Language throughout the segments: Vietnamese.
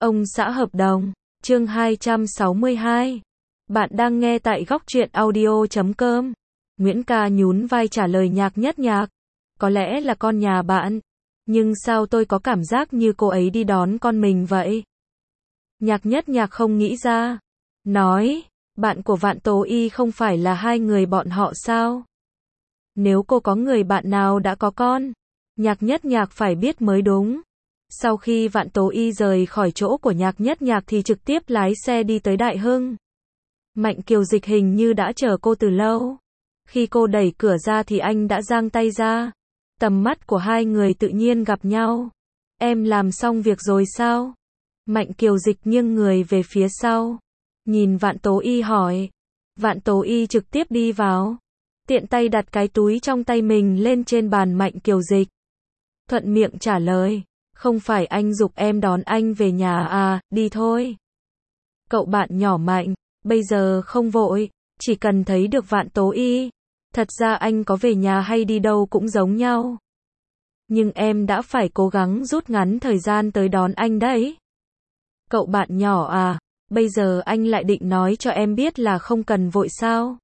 Ông xã hợp đồng, chương 262. Bạn đang nghe tại góc truyện audio.com. Nguyễn Ca nhún vai trả lời Nhạc Nhất Nhạc. Có lẽ là con nhà bạn. Nhưng sao tôi có cảm giác như cô ấy đi đón con mình vậy? Nhạc Nhất Nhạc không nghĩ ra. Nói, bạn của Vạn Tố Y không phải là hai người bọn họ sao? Nếu cô có người bạn nào đã có con, Nhạc Nhất Nhạc phải biết mới đúng. Sau khi Vạn Tố Y rời khỏi chỗ của Nhạc Nhất Nhạc thì trực tiếp lái xe đi tới Đại Hưng. Mạnh Kiều Dịch hình như đã chờ cô từ lâu. Khi cô đẩy cửa ra thì anh đã giang tay ra. Tầm mắt của hai người tự nhiên gặp nhau. Em làm xong việc rồi sao? Mạnh Kiều Dịch nghiêng người về phía sau. Nhìn Vạn Tố Y hỏi. Vạn Tố Y trực tiếp đi vào. Tiện tay đặt cái túi trong tay mình lên trên bàn Mạnh Kiều Dịch. Thuận miệng trả lời. Không phải anh giục em đón anh về nhà à, đi thôi. Cậu bạn nhỏ Mạnh, bây giờ không vội, chỉ cần thấy được Vạn Tố Y. Thật ra anh có về nhà hay đi đâu cũng giống nhau. Nhưng em đã phải cố gắng rút ngắn thời gian tới đón anh đấy. Cậu bạn nhỏ à, bây giờ anh lại định nói cho em biết là không cần vội sao?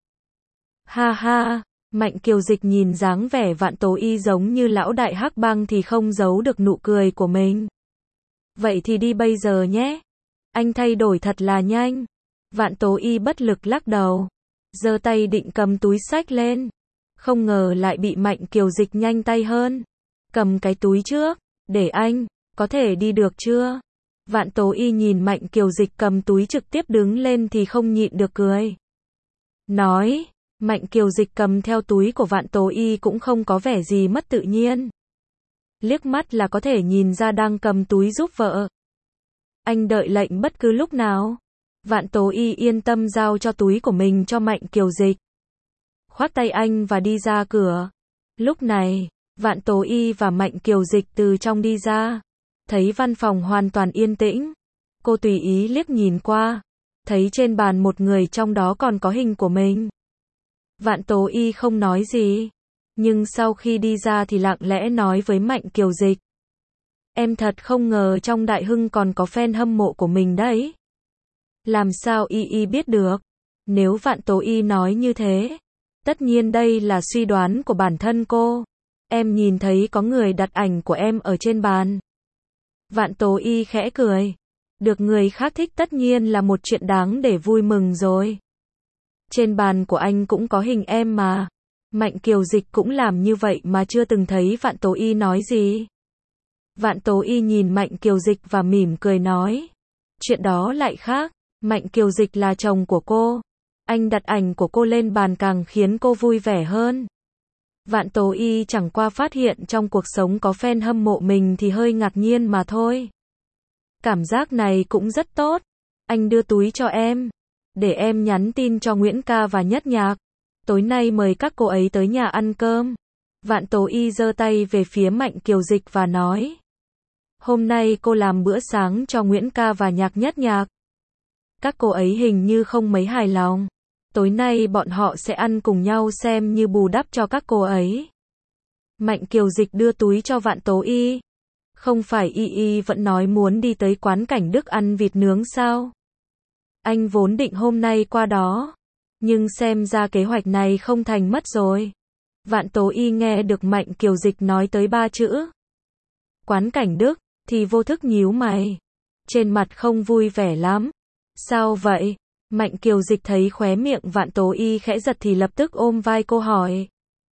Ha ha. Mạnh Kiều Dịch nhìn dáng vẻ Vạn Tố Y giống như lão đại hắc bang thì không giấu được nụ cười của mình. Vậy thì đi bây giờ nhé. Anh thay đổi thật là nhanh. Vạn Tố Y bất lực lắc đầu. Giơ tay định cầm túi xách lên. Không ngờ lại bị Mạnh Kiều Dịch nhanh tay hơn. Cầm cái túi trước. Để anh, có thể đi được chưa? Vạn Tố Y nhìn Mạnh Kiều Dịch cầm túi trực tiếp đứng lên thì không nhịn được cười. Nói. Mạnh Kiều Dịch cầm theo túi của Vạn Tố Y cũng không có vẻ gì mất tự nhiên. Liếc mắt là có thể nhìn ra đang cầm túi giúp vợ. Anh đợi lệnh bất cứ lúc nào. Vạn Tố Y yên tâm giao cho túi của mình cho Mạnh Kiều Dịch. Khoác tay anh và đi ra cửa. Lúc này, Vạn Tố Y và Mạnh Kiều Dịch từ trong đi ra. Thấy văn phòng hoàn toàn yên tĩnh. Cô tùy ý liếc nhìn qua. Thấy trên bàn một người trong đó còn có hình của mình. Vạn Tố Y không nói gì. Nhưng sau khi đi ra thì lặng lẽ nói với Mạnh Kiều Dịch. Em thật không ngờ trong Đại Hưng còn có fan hâm mộ của mình đấy. Làm sao Y biết được? Nếu Vạn Tố Y nói như thế, tất nhiên đây là suy đoán của bản thân cô. Em nhìn thấy có người đặt ảnh của em ở trên bàn. Vạn Tố Y khẽ cười. Được người khác thích tất nhiên là một chuyện đáng để vui mừng rồi. Trên bàn của anh cũng có hình em mà. Mạnh Kiều Dịch cũng làm như vậy mà chưa từng thấy Vạn Tố Y nói gì. Vạn Tố Y nhìn Mạnh Kiều Dịch và mỉm cười nói. Chuyện đó lại khác. Mạnh Kiều Dịch là chồng của cô. Anh đặt ảnh của cô lên bàn càng khiến cô vui vẻ hơn. Vạn Tố Y chẳng qua phát hiện trong cuộc sống có fan hâm mộ mình thì hơi ngạc nhiên mà thôi. Cảm giác này cũng rất tốt. Anh đưa túi cho em. Để em nhắn tin cho Nguyễn Ca và Nhất Nhạc. Tối nay mời các cô ấy tới nhà ăn cơm. Vạn Tố Y giơ tay về phía Mạnh Kiều Dịch và nói. Hôm nay cô làm bữa sáng cho Nguyễn Ca và Nhạc Nhất Nhạc. Các cô ấy hình như không mấy hài lòng. Tối nay bọn họ sẽ ăn cùng nhau xem như bù đắp cho các cô ấy. Mạnh Kiều Dịch đưa túi cho Vạn Tố Y. Không phải Y vẫn nói muốn đi tới quán Cảnh Đức ăn vịt nướng sao? Anh vốn định hôm nay qua đó. Nhưng xem ra kế hoạch này không thành mất rồi. Vạn Tố Y nghe được Mạnh Kiều Dịch nói tới 3 chữ. Quán Cảnh Đức, thì vô thức nhíu mày. Trên mặt không vui vẻ lắm. Sao vậy? Mạnh Kiều Dịch thấy khóe miệng Vạn Tố Y khẽ giật thì lập tức ôm vai cô hỏi.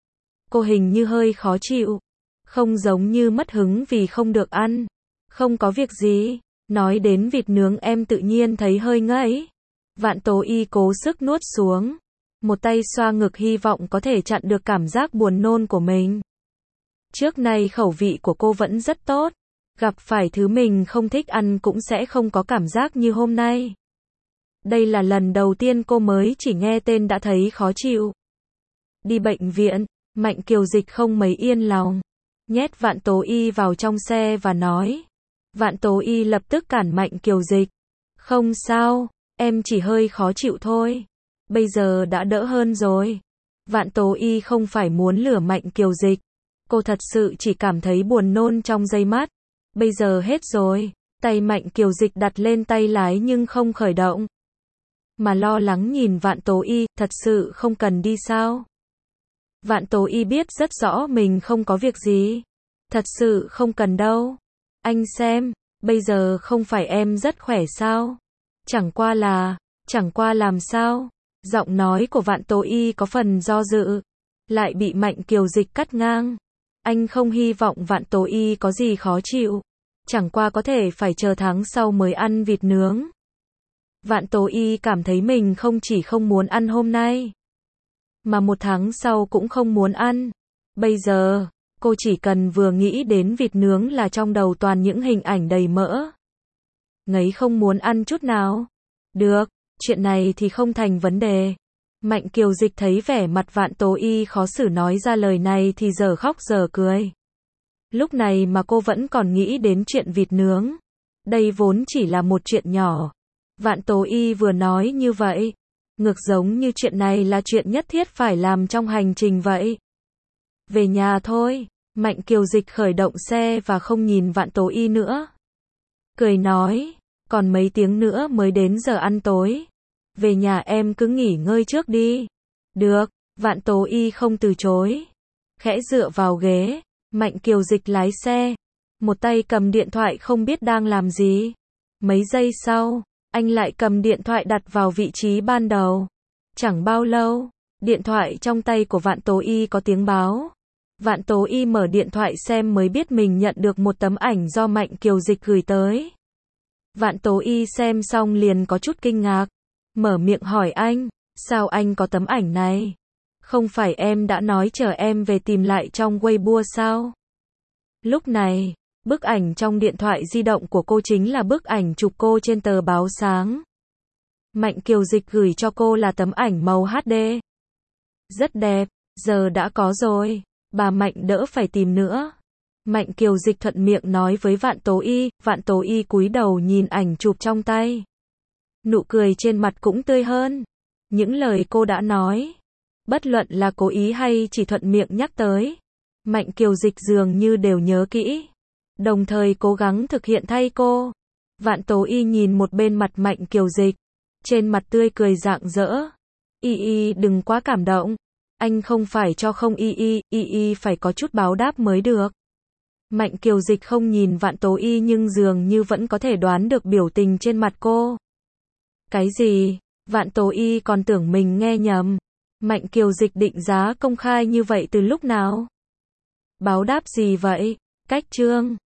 Cô hình như hơi khó chịu. Không giống như mất hứng vì không được ăn. Không có việc gì. Nói đến vịt nướng em tự nhiên thấy hơi ngấy. Vạn Tố Y cố sức nuốt xuống. Một tay xoa ngực hy vọng có thể chặn được cảm giác buồn nôn của mình. Trước nay khẩu vị của cô vẫn rất tốt. Gặp phải thứ mình không thích ăn cũng sẽ không có cảm giác như hôm nay. Đây là lần đầu tiên cô mới chỉ nghe tên đã thấy khó chịu. Đi bệnh viện, Mạnh Kiều Dịch không mấy yên lòng. Nhét Vạn Tố Y vào trong xe và nói. Vạn Tố Y lập tức cản Mạnh Kiều Dịch. Không sao, em chỉ hơi khó chịu thôi. Bây giờ đã đỡ hơn rồi. Vạn Tố Y không phải muốn lừa Mạnh Kiều Dịch. Cô thật sự chỉ cảm thấy buồn nôn trong giây mắt. Bây giờ hết rồi. Tay Mạnh Kiều Dịch đặt lên tay lái nhưng không khởi động. Mà lo lắng nhìn Vạn Tố Y, thật sự không cần đi sao? Vạn Tố Y biết rất rõ mình không có việc gì. Thật sự không cần đâu. Anh xem, bây giờ không phải em rất khỏe sao? Chẳng qua làm sao? Giọng nói của Vạn Tố Y có phần do dự, lại bị Mạnh Kiều Dịch cắt ngang. Anh không hy vọng Vạn Tố Y có gì khó chịu. Chẳng qua có thể phải chờ tháng sau mới ăn vịt nướng. Vạn Tố Y cảm thấy mình không chỉ không muốn ăn hôm nay, mà một tháng sau cũng không muốn ăn. Bây giờ, cô chỉ cần vừa nghĩ đến vịt nướng là trong đầu toàn những hình ảnh đầy mỡ. Ngấy không muốn ăn chút nào. Được, chuyện này thì không thành vấn đề. Mạnh Kiều Dịch thấy vẻ mặt Vạn Tố Y khó xử nói ra lời này thì giờ khóc giờ cười. Lúc này mà cô vẫn còn nghĩ đến chuyện vịt nướng. Đây vốn chỉ là một chuyện nhỏ. Vạn Tố Y vừa nói như vậy, ngược giống như chuyện này là chuyện nhất thiết phải làm trong hành trình vậy. Về nhà thôi, Mạnh Kiều Dịch khởi động xe và không nhìn Vạn Tố Y nữa. Cười nói, còn mấy tiếng nữa mới đến giờ ăn tối. Về nhà em cứ nghỉ ngơi trước đi. Được, Vạn Tố Y không từ chối. Khẽ dựa vào ghế, Mạnh Kiều Dịch lái xe. Một tay cầm điện thoại không biết đang làm gì. Mấy giây sau, anh lại cầm điện thoại đặt vào vị trí ban đầu. Chẳng bao lâu, điện thoại trong tay của Vạn Tố Y có tiếng báo. Vạn Tố Y mở điện thoại xem mới biết mình nhận được một tấm ảnh do Mạnh Kiều Dịch gửi tới. Vạn Tố Y xem xong liền có chút kinh ngạc. Mở miệng hỏi anh, sao anh có tấm ảnh này? Không phải em đã nói chờ em về tìm lại trong Weibo sao? Lúc này, bức ảnh trong điện thoại di động của cô chính là bức ảnh chụp cô trên tờ báo sáng. Mạnh Kiều Dịch gửi cho cô là tấm ảnh màu HD. Rất đẹp, giờ đã có rồi, bà Mạnh đỡ phải tìm nữa. Mạnh Kiều Dịch thuận miệng nói với Vạn Tố Y cúi đầu nhìn ảnh chụp trong tay. Nụ cười trên mặt cũng tươi hơn. Những lời cô đã nói, bất luận là cố ý hay chỉ thuận miệng nhắc tới, Mạnh Kiều Dịch dường như đều nhớ kỹ, đồng thời cố gắng thực hiện thay cô. Vạn Tố Y nhìn một bên mặt Mạnh Kiều Dịch, trên mặt tươi cười rạng rỡ. Y đừng quá cảm động, anh không phải cho không Y phải có chút báo đáp mới được. Mạnh Kiều Dịch không nhìn Vạn Tố Y nhưng dường như vẫn có thể đoán được biểu tình trên mặt cô. Cái gì? Vạn Tố Y còn tưởng mình nghe nhầm. Mạnh Kiều Dịch định giá công khai như vậy từ lúc nào? Báo đáp gì vậy? Cách chương